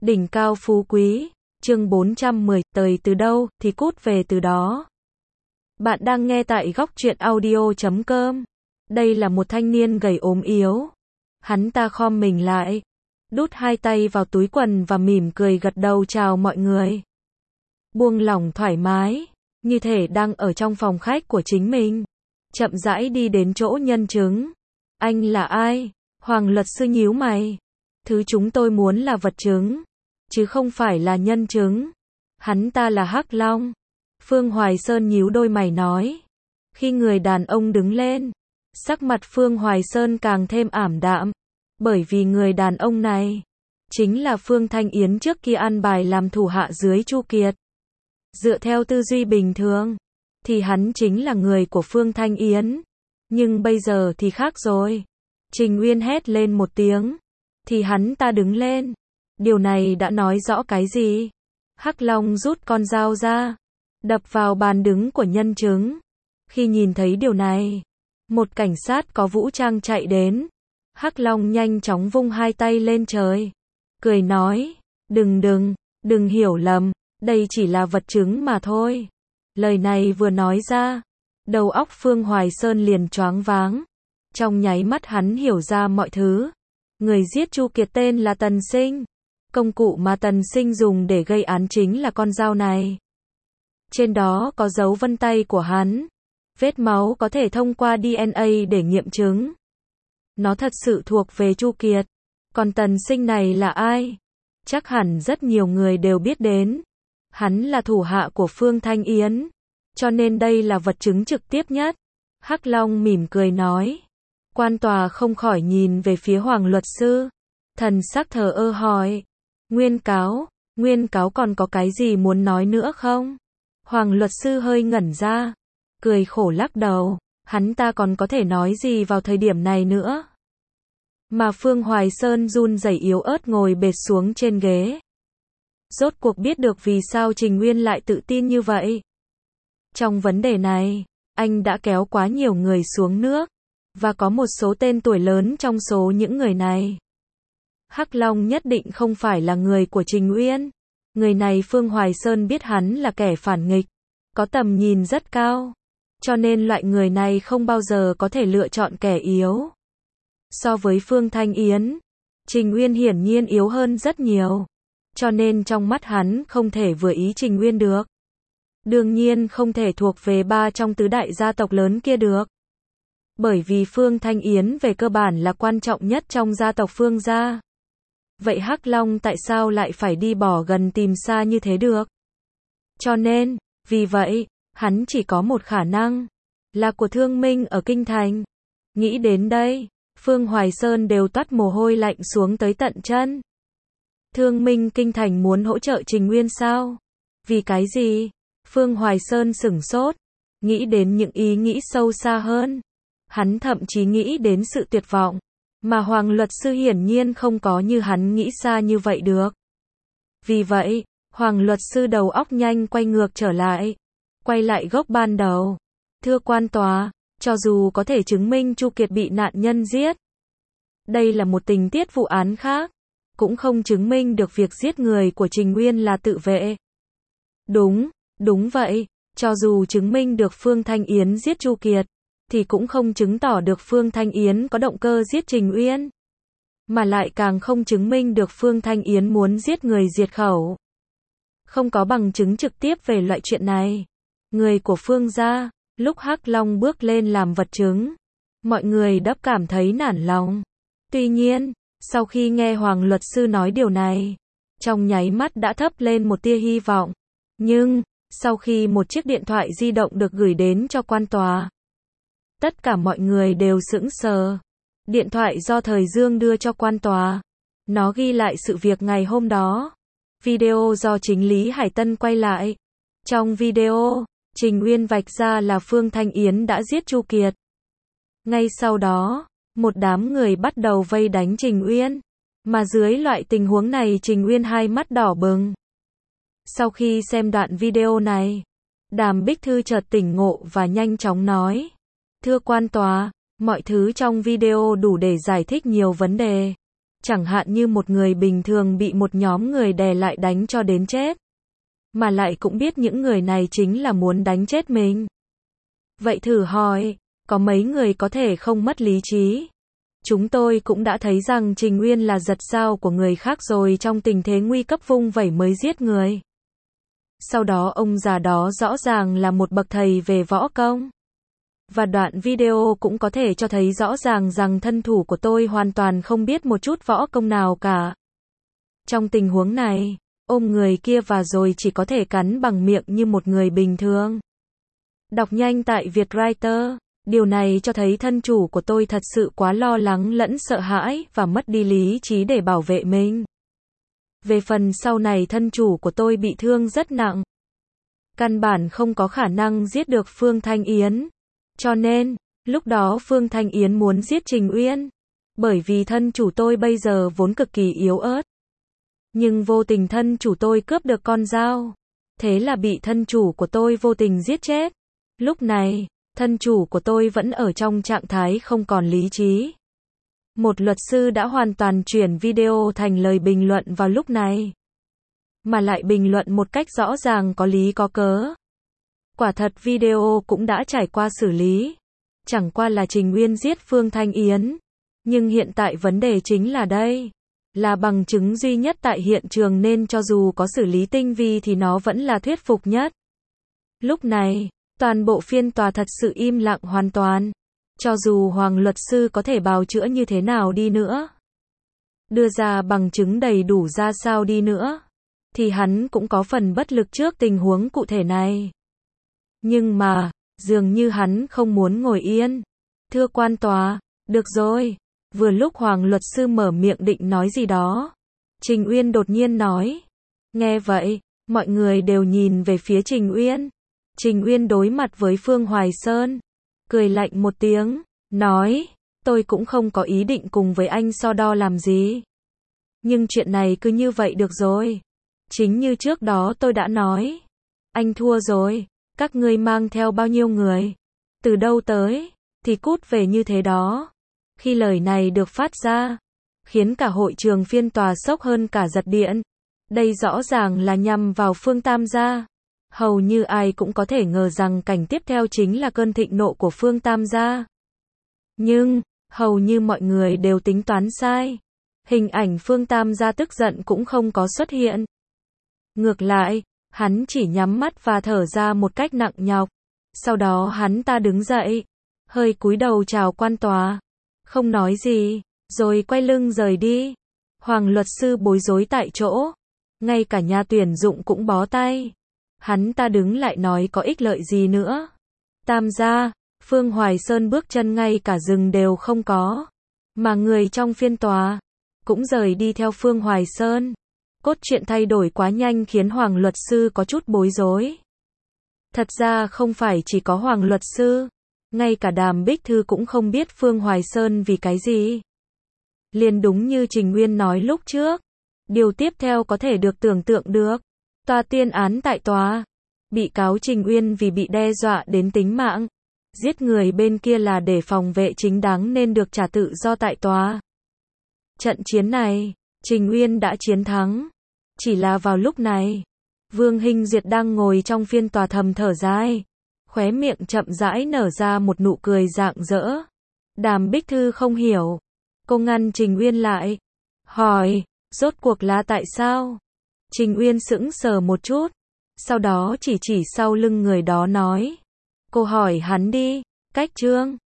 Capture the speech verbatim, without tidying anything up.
Đỉnh cao phú quý, chương bốn trăm mười, tới từ đâu, thì cút về từ đó. Bạn đang nghe tại góc truyện audio chấm com. Đây là một thanh niên gầy ốm yếu. Hắn ta khom mình lại, đút hai tay vào túi quần và mỉm cười gật đầu chào mọi người. Buông lỏng thoải mái, như thể đang ở trong phòng khách của chính mình. Chậm rãi đi đến chỗ nhân chứng. Anh là ai? Hoàng luật sư nhíu mày. Thứ chúng tôi muốn là vật chứng, chứ không phải là nhân chứng. Hắn ta là Hắc Long. Phương Hoài Sơn nhíu đôi mày nói. Khi người đàn ông đứng lên, sắc mặt Phương Hoài Sơn càng thêm ảm đạm. Bởi vì người đàn ông này chính là Phương Thanh Yến trước kia ăn bài làm thủ hạ dưới Chu Kiệt. Dựa theo tư duy bình thường, thì hắn chính là người của Phương Thanh Yến. Nhưng bây giờ thì khác rồi. Trình Uyên hét lên một tiếng, thì hắn ta đứng lên. Điều này đã nói rõ cái gì? Hắc Long rút con dao ra, đập vào bàn đứng của nhân chứng. Khi nhìn thấy điều này, một cảnh sát có vũ trang chạy đến. Hắc Long nhanh chóng vung hai tay lên trời, cười nói, đừng đừng, đừng hiểu lầm, đây chỉ là vật chứng mà thôi. Lời này vừa nói ra, đầu óc Phương Hoài Sơn liền choáng váng. Trong nháy mắt hắn hiểu ra mọi thứ. Người giết Chu Kiệt tên là Tần Sinh. Công cụ mà Tần Sinh dùng để gây án chính là con dao này. Trên đó có dấu vân tay của hắn. Vết máu có thể thông qua đê en a để nghiệm chứng. Nó thật sự thuộc về Chu Kiệt. Còn Tần Sinh này là ai? Chắc hẳn rất nhiều người đều biết đến. Hắn là thủ hạ của Phương Thanh Yến. Cho nên đây là vật chứng trực tiếp nhất. Hắc Long mỉm cười nói. Quan tòa không khỏi nhìn về phía Hoàng luật sư. Thần sắc thờ ơ hỏi. Nguyên cáo, nguyên cáo còn có cái gì muốn nói nữa không? Hoàng luật sư hơi ngẩn ra, cười khổ lắc đầu. Hắn ta còn có thể nói gì vào thời điểm này nữa? Mà Phương Hoài Sơn run rẩy yếu ớt ngồi bệt xuống trên ghế. Rốt cuộc biết được vì sao Trình Uyên lại tự tin như vậy. Trong vấn đề này, anh đã kéo quá nhiều người xuống nước. Và có một số tên tuổi lớn trong số những người này. Hắc Long nhất định không phải là người của Trình Uyên. Người này Phương Hoài Sơn biết hắn là kẻ phản nghịch, có tầm nhìn rất cao. Cho nên loại người này không bao giờ có thể lựa chọn kẻ yếu. So với Phương Thanh Yến, Trình Uyên hiển nhiên yếu hơn rất nhiều. Cho nên trong mắt hắn không thể vừa ý Trình Uyên được. Đương nhiên không thể thuộc về ba trong tứ đại gia tộc lớn kia được. Bởi vì Phương Thanh Yến về cơ bản là quan trọng nhất trong gia tộc Phương gia. Vậy Hắc Long tại sao lại phải đi bỏ gần tìm xa như thế được? Cho nên, vì vậy, hắn chỉ có một khả năng, là của Thương Minh ở Kinh Thành. Nghĩ đến đây, Phương Hoài Sơn đều toát mồ hôi lạnh xuống tới tận chân. Thương Minh Kinh Thành muốn hỗ trợ Trình Uyên sao? Vì cái gì? Phương Hoài Sơn sửng sốt, nghĩ đến những ý nghĩ sâu xa hơn. Hắn thậm chí nghĩ đến sự tuyệt vọng, mà Hoàng luật sư hiển nhiên không có như hắn nghĩ xa như vậy được. Vì vậy, Hoàng luật sư đầu óc nhanh quay ngược trở lại, quay lại gốc ban đầu. Thưa quan tòa, cho dù có thể chứng minh Chu Kiệt bị nạn nhân giết, đây là một tình tiết vụ án khác, cũng không chứng minh được việc giết người của Trình Uyên là tự vệ. Đúng, đúng vậy, cho dù chứng minh được Phương Thanh Yến giết Chu Kiệt, thì cũng không chứng tỏ được Phương Thanh Yến có động cơ giết Trình Uyên. Mà lại càng không chứng minh được Phương Thanh Yến muốn giết người diệt khẩu. Không có bằng chứng trực tiếp về loại chuyện này. Người của Phương gia, lúc Hắc Long bước lên làm vật chứng, mọi người đắp cảm thấy nản lòng. Tuy nhiên, sau khi nghe Hoàng luật sư nói điều này, trong nháy mắt đã thắp lên một tia hy vọng. Nhưng, sau khi một chiếc điện thoại di động được gửi đến cho quan tòa, tất cả mọi người đều sững sờ. Điện thoại do Thời Dương đưa cho quan tòa. Nó ghi lại sự việc ngày hôm đó. Video do chính Lý Hải Tân quay lại. Trong video, Trình Uyên vạch ra là Phương Thanh Yến đã giết Chu Kiệt. Ngay sau đó, một đám người bắt đầu vây đánh Trình Uyên. Mà dưới loại tình huống này Trình Uyên hai mắt đỏ bừng. Sau khi xem đoạn video này, Đàm Bích Thư chợt tỉnh ngộ và nhanh chóng nói. Thưa quan tòa, mọi thứ trong video đủ để giải thích nhiều vấn đề. Chẳng hạn như một người bình thường bị một nhóm người đè lại đánh cho đến chết. Mà lại cũng biết những người này chính là muốn đánh chết mình. Vậy thử hỏi, có mấy người có thể không mất lý trí? Chúng tôi cũng đã thấy rằng Trình Uyên là giật dao của người khác rồi trong tình thế nguy cấp vung vẩy mới giết người. Sau đó ông già đó rõ ràng là một bậc thầy về võ công. Và đoạn video cũng có thể cho thấy rõ ràng rằng thân thủ của tôi hoàn toàn không biết một chút võ công nào cả. Trong tình huống này, ôm người kia và rồi chỉ có thể cắn bằng miệng như một người bình thường. Đọc nhanh tại Vietwriter. Điều này cho thấy thân chủ của tôi thật sự quá lo lắng lẫn sợ hãi và mất đi lý trí để bảo vệ mình. Về phần sau này thân chủ của tôi bị thương rất nặng. Căn bản không có khả năng giết được Phương Thanh Yến. Cho nên, lúc đó Phương Thanh Yến muốn giết Trình Uyên. Bởi vì thân chủ tôi bây giờ vốn cực kỳ yếu ớt. Nhưng vô tình thân chủ tôi cướp được con dao. Thế là bị thân chủ của tôi vô tình giết chết. Lúc này, thân chủ của tôi vẫn ở trong trạng thái không còn lý trí. Một luật sư đã hoàn toàn chuyển video thành lời bình luận vào lúc này. Mà lại bình luận một cách rõ ràng có lý có cớ. Quả thật video cũng đã trải qua xử lý. Chẳng qua là Trình Uyên giết Phương Thanh Yến. Nhưng hiện tại vấn đề chính là đây. Là bằng chứng duy nhất tại hiện trường nên cho dù có xử lý tinh vi thì nó vẫn là thuyết phục nhất. Lúc này, toàn bộ phiên tòa thật sự im lặng hoàn toàn. Cho dù Hoàng luật sư có thể bào chữa như thế nào đi nữa, đưa ra bằng chứng đầy đủ ra sao đi nữa, thì hắn cũng có phần bất lực trước tình huống cụ thể này. Nhưng mà, dường như hắn không muốn ngồi yên. Thưa quan tòa, được rồi. Vừa lúc Hoàng luật sư mở miệng định nói gì đó, Trình Uyên đột nhiên nói. Nghe vậy, mọi người đều nhìn về phía Trình Uyên. Trình Uyên đối mặt với Phương Hoài Sơn, cười lạnh một tiếng, nói, tôi cũng không có ý định cùng với anh so đo làm gì. Nhưng chuyện này cứ như vậy được rồi. Chính như trước đó tôi đã nói. Anh thua rồi, các ngươi mang theo bao nhiêu người, từ đâu tới, thì cút về như thế đó. Khi lời này được phát ra, khiến cả hội trường phiên tòa sốc hơn cả giật điện. Đây rõ ràng là nhằm vào Phương Tam gia. Hầu như ai cũng có thể ngờ rằng cảnh tiếp theo chính là cơn thịnh nộ của Phương Tam gia. Nhưng, hầu như mọi người đều tính toán sai. Hình ảnh Phương Tam gia tức giận cũng không có xuất hiện. Ngược lại, hắn chỉ nhắm mắt và thở ra một cách nặng nhọc. Sau đó hắn ta đứng dậy, hơi cúi đầu chào quan tòa, không nói gì, rồi quay lưng rời đi. Hoàng luật sư bối rối tại chỗ, ngay cả nhà tuyển dụng cũng bó tay. Hắn ta đứng lại nói có ích lợi gì nữa. Tam gia, Phương Hoài Sơn bước chân ngay cả dừng đều không có. Mà người trong phiên tòa cũng rời đi theo Phương Hoài Sơn. Cốt truyện thay đổi quá nhanh khiến Hoàng luật sư có chút bối rối. Thật ra không phải chỉ có Hoàng luật sư, ngay cả Đàm Bích Thư cũng không biết Phương Hoài Sơn vì cái gì. Liền đúng như Trình Uyên nói lúc trước. Điều tiếp theo có thể được tưởng tượng được. Tòa tuyên án tại tòa. Bị cáo Trình Uyên vì bị đe dọa đến tính mạng, giết người bên kia là để phòng vệ chính đáng nên được trả tự do tại tòa. Trận chiến này, Trình Uyên đã chiến thắng. Chỉ là vào lúc này, Vương Hinh Duyệt đang ngồi trong phiên tòa thầm thở dài, khóe miệng chậm rãi nở ra một nụ cười rạng rỡ. Đàm Bích Thư không hiểu. Cô ngăn Trình Uyên lại, hỏi, rốt cuộc là tại sao? Trình Uyên sững sờ một chút, sau đó chỉ chỉ sau lưng người đó nói, cô hỏi hắn đi, cách trương.